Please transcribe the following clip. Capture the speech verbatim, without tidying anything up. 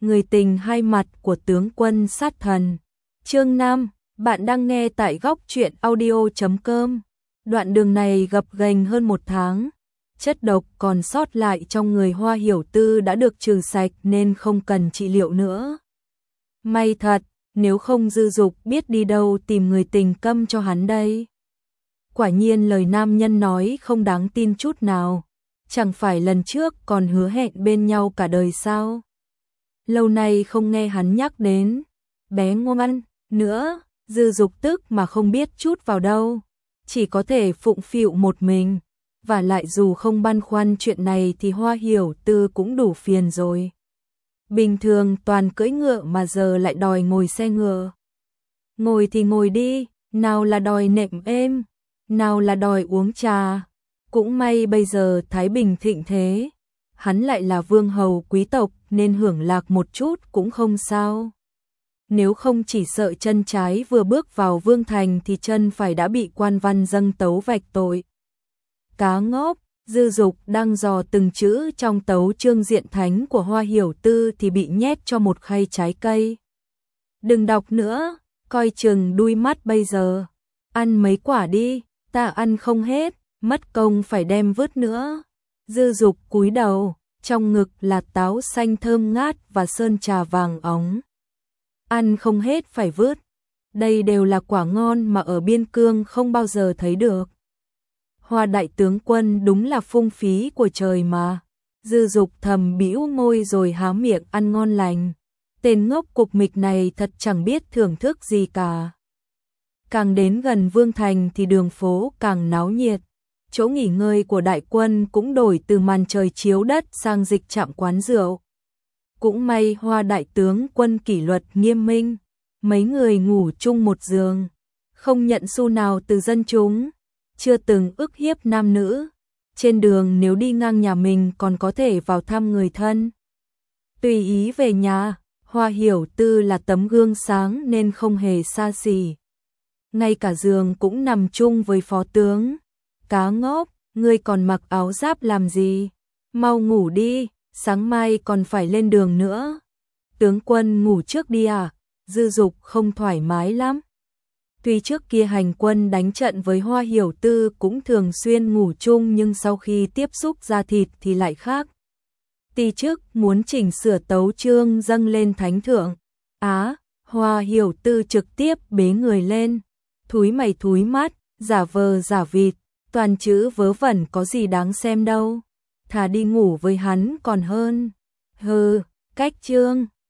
Người tình hai mặt của tướng quân sát thần. Chương năm, bạn đang nghe tại góc truyện audio chấm com. Đoạn đường này gập ghềnh hơn một tháng. Chất độc còn sót lại trong người Hoa Hiểu Tư đã được trừ sạch nên không cần trị liệu nữa. May thật, nếu không Dư Dục biết đi đâu tìm người tình câm cho hắn đây. Quả nhiên lời nam nhân nói không đáng tin chút nào. Chẳng phải lần trước còn hứa hẹn bên nhau cả đời sao? Lâu nay không nghe hắn nhắc đến bé ngoan nữa, Dư Dục tức mà không biết chút vào đâu, chỉ có thể phụng phịu một mình, và lại dù không băn khoăn chuyện này thì Hoa Hiểu Tư cũng đủ phiền rồi. Bình thường toàn cưỡi ngựa mà giờ lại đòi ngồi xe ngựa. Ngồi thì ngồi đi, nào là đòi nệm êm, nào là đòi uống trà. Cũng may bây giờ Thái Bình thịnh thế, hắn lại là vương hầu quý tộc nên hưởng lạc một chút cũng không sao. Nếu không chỉ sợ chân trái vừa bước vào vương thành thì chân phải đã bị quan văn dâng tấu vạch tội. Cá ngốc, Dư Dục đang dò từng chữ trong tấu chương diện thánh của Hoa Hiểu Tư thì bị nhét cho một khay trái cây. Đừng đọc nữa, coi chừng đuôi mắt bây giờ. Ăn mấy quả đi, ta ăn không hết, mất công phải đem vứt nữa. Dư Dục cúi đầu, trong ngực là táo xanh thơm ngát và sơn trà vàng óng. Ăn không hết phải vứt. Đây đều là quả ngon mà ở biên cương không bao giờ thấy được. Hoa đại tướng quân đúng là phung phí của trời mà. Dư Dục thầm bĩu môi rồi há miệng ăn ngon lành. Tên ngốc cục mịch này thật chẳng biết thưởng thức gì cả. Càng đến gần vương thành thì đường phố càng náo nhiệt. Chỗ nghỉ ngơi của đại quân cũng đổi từ màn trời chiếu đất sang dịch trạm quán rượu. Cũng may Hoa đại tướng quân kỷ luật nghiêm minh, mấy người ngủ chung một giường, không nhận xu nào từ dân chúng, chưa từng ức hiếp nam nữ. Trên đường nếu đi ngang nhà mình còn có thể vào thăm người thân. Tùy ý về nhà, Hoa Hiểu Tư là tấm gương sáng nên không hề xa xỉ. Ngay cả giường cũng nằm chung với phó tướng. Cá ngốc, ngươi còn mặc áo giáp làm gì? Mau ngủ đi, sáng mai còn phải lên đường nữa. Tướng quân ngủ trước đi à? Dư Dục không thoải mái lắm. Tuy trước kia hành quân đánh trận với Hoa Hiểu Tư cũng thường xuyên ngủ chung nhưng sau khi tiếp xúc da thịt thì lại khác. Ti chức muốn chỉnh sửa tấu chương dâng lên thánh thượng. Á, Hoa Hiểu Tư trực tiếp bế người lên. Thúi mày thúi mắt, giả vờ giả vịt. Toàn chữ vớ vẩn có gì đáng xem đâu. Thà đi ngủ với hắn còn hơn. Hừ, cách chương.